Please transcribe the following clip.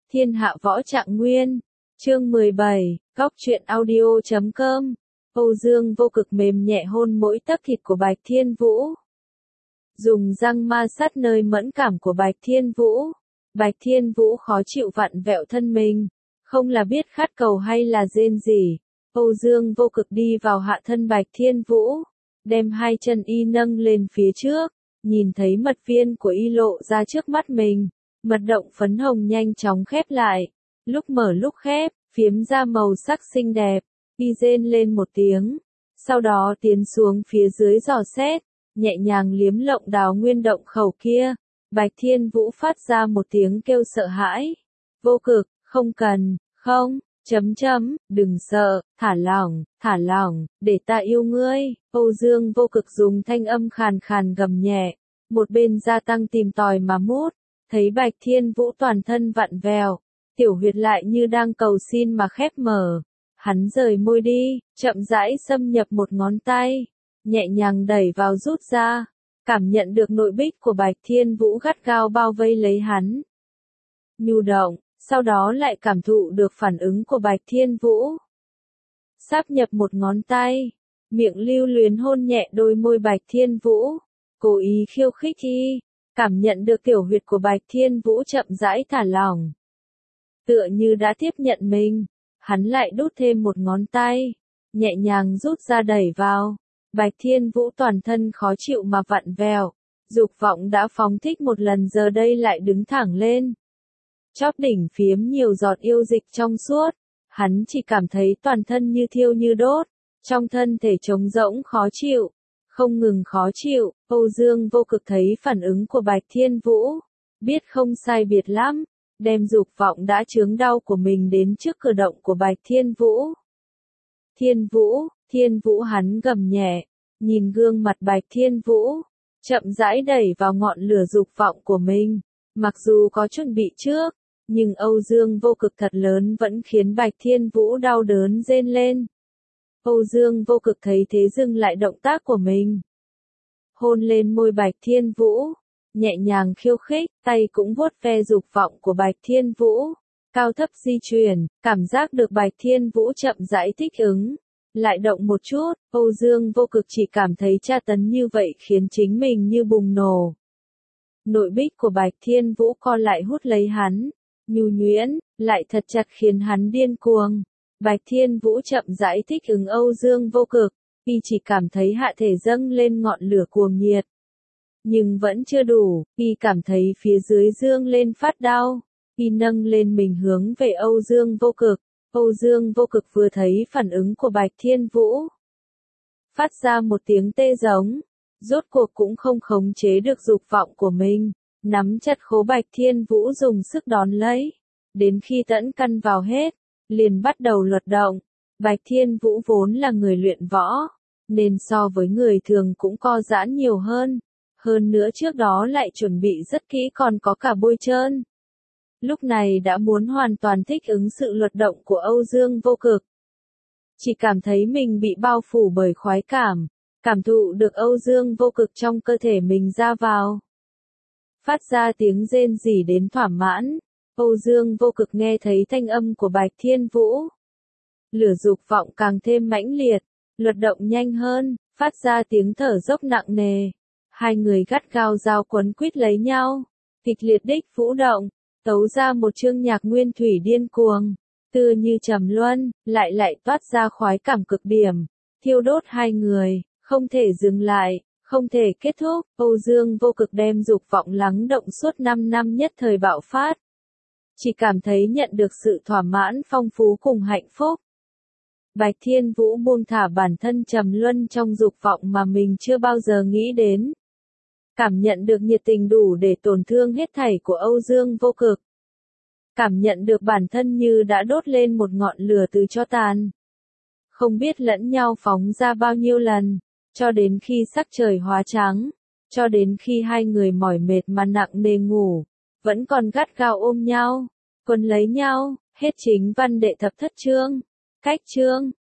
Thiên hạ võ trạng nguyên. Chương 17, Góc truyện audio.com. Âu Dương Vô Cực mềm nhẹ hôn mỗi tấc thịt của Bạch Thiên Vũ. Dùng răng ma sát nơi mẫn cảm của Bạch Thiên Vũ. Bạch Thiên Vũ khó chịu vặn vẹo thân mình, không là biết khát cầu hay là rên rỉ. Âu Dương Vô Cực đi vào hạ thân Bạch Thiên Vũ, đem hai chân y nâng lên phía trước, nhìn thấy mật viên của y lộ ra trước mắt mình. Mật động phấn hồng nhanh chóng khép lại, lúc mở lúc khép, phiếm ra màu sắc xinh đẹp. Y rên lên một tiếng, sau đó tiến xuống phía dưới dò xét, nhẹ nhàng liếm lộng đào nguyên động khẩu kia. Bạch Thiên Vũ phát ra một tiếng kêu sợ hãi. Vô Cực, không cần, không, đừng sợ, thả lỏng, để ta yêu ngươi. Âu Dương Vô Cực dùng thanh âm khàn khàn gầm nhẹ, một bên gia tăng tìm tòi mà mút, thấy Bạch Thiên Vũ toàn thân vặn vẹo, tiểu huyệt lại như đang cầu xin mà khép mở. Hắn rời môi đi, chậm rãi xâm nhập một ngón tay, nhẹ nhàng đẩy vào rút ra, cảm nhận được nội bích của Bạch Thiên Vũ gắt gao bao vây lấy hắn. Nhu động, sau đó lại cảm thụ được phản ứng của Bạch Thiên Vũ. Sáp nhập một ngón tay, miệng lưu luyến hôn nhẹ đôi môi Bạch Thiên Vũ, cố ý khiêu khích y, cảm nhận được tiểu huyệt của Bạch Thiên Vũ chậm rãi thả lỏng. Tựa như đã tiếp nhận mình, hắn lại đút thêm một ngón tay, nhẹ nhàng rút ra đẩy vào. Bạch Thiên Vũ toàn thân khó chịu mà vặn vẹo, dục vọng đã phóng thích một lần giờ đây lại đứng thẳng lên. Chóp đỉnh phiếm nhiều giọt yêu dịch trong suốt, hắn chỉ cảm thấy toàn thân như thiêu như đốt, trong thân thể trống rỗng khó chịu, không ngừng khó chịu. Âu Dương Vô Cực thấy phản ứng của Bạch Thiên Vũ, biết không sai biệt lắm, đem dục vọng đã chướng đau của mình đến trước cửa động của Bạch Thiên Vũ. Thiên Vũ hắn gầm nhẹ, nhìn gương mặt Bạch Thiên Vũ, chậm rãi đẩy vào ngọn lửa dục vọng của mình. Mặc dù có chuẩn bị trước, nhưng Âu Dương Vô Cực thật lớn vẫn khiến Bạch Thiên Vũ đau đớn rên lên. Âu Dương Vô Cực thấy thế dừng lại động tác của mình, hôn lên môi Bạch Thiên Vũ, nhẹ nhàng khiêu khích, tay cũng vuốt ve dục vọng của Bạch Thiên Vũ, cao thấp di chuyển, cảm giác được Bạch Thiên Vũ chậm rãi thích ứng, lại động một chút. Âu Dương Vô Cực chỉ cảm thấy tra tấn như vậy khiến chính mình như bùng nổ. Nội bích của Bạch Thiên Vũ co lại hút lấy hắn, nhu nhuyễn, lại thật chặt khiến hắn điên cuồng. Bạch Thiên Vũ chậm rãi thích ứng Âu Dương Vô Cực, y chỉ cảm thấy hạ thể dâng lên ngọn lửa cuồng nhiệt. Nhưng vẫn chưa đủ, y cảm thấy phía dưới dương lên phát đau, y nâng lên mình hướng về Âu Dương Vô Cực. Âu Dương Vô Cực vừa thấy phản ứng của Bạch Thiên Vũ, phát ra một tiếng tê giống, rốt cuộc cũng không khống chế được dục vọng của mình, nắm chặt khố Bạch Thiên Vũ dùng sức đón lấy, đến khi tẫn căn vào hết, liền bắt đầu luật động. Bạch Thiên Vũ vốn là người luyện võ, nên so với người thường cũng co giãn nhiều hơn nữa trước đó lại chuẩn bị rất kỹ còn có cả bôi trơn. Lúc này đã muốn hoàn toàn thích ứng sự luật động của Âu Dương Vô Cực. Chỉ cảm thấy mình bị bao phủ bởi khoái cảm thụ được Âu Dương Vô Cực trong cơ thể mình ra vào. Phát ra tiếng rên rỉ đến thỏa mãn, Âu Dương Vô Cực nghe thấy thanh âm của Bạch Thiên Vũ. Lửa dục vọng càng thêm mãnh liệt, luật động nhanh hơn, phát ra tiếng thở dốc nặng nề. Hai người gắt gao giao quấn quýt lấy nhau, kịch liệt đích vũ động, tấu ra một chương nhạc nguyên thủy điên cuồng, tựa như trầm luân, lại toát ra khoái cảm cực điểm, thiêu đốt hai người, không thể dừng lại, không thể kết thúc. Âu Dương Vô Cực đem dục vọng lắng động suốt 5 năm nhất thời bạo phát, chỉ cảm thấy nhận được sự thỏa mãn phong phú cùng hạnh phúc. Bạch Thiên Vũ buông thả bản thân trầm luân trong dục vọng mà mình chưa bao giờ nghĩ đến. Cảm nhận được nhiệt tình đủ để tổn thương hết thảy của Âu Dương Vô Cực. Cảm nhận được bản thân như đã đốt lên một ngọn lửa từ tro tàn. Không biết lẫn nhau phóng ra bao nhiêu lần, cho đến khi sắc trời hóa trắng, cho đến khi hai người mỏi mệt mà nặng nề ngủ, vẫn còn gắt gao ôm nhau, quấn lấy nhau. Hết chính văn đệ thập thất chương. Cách chương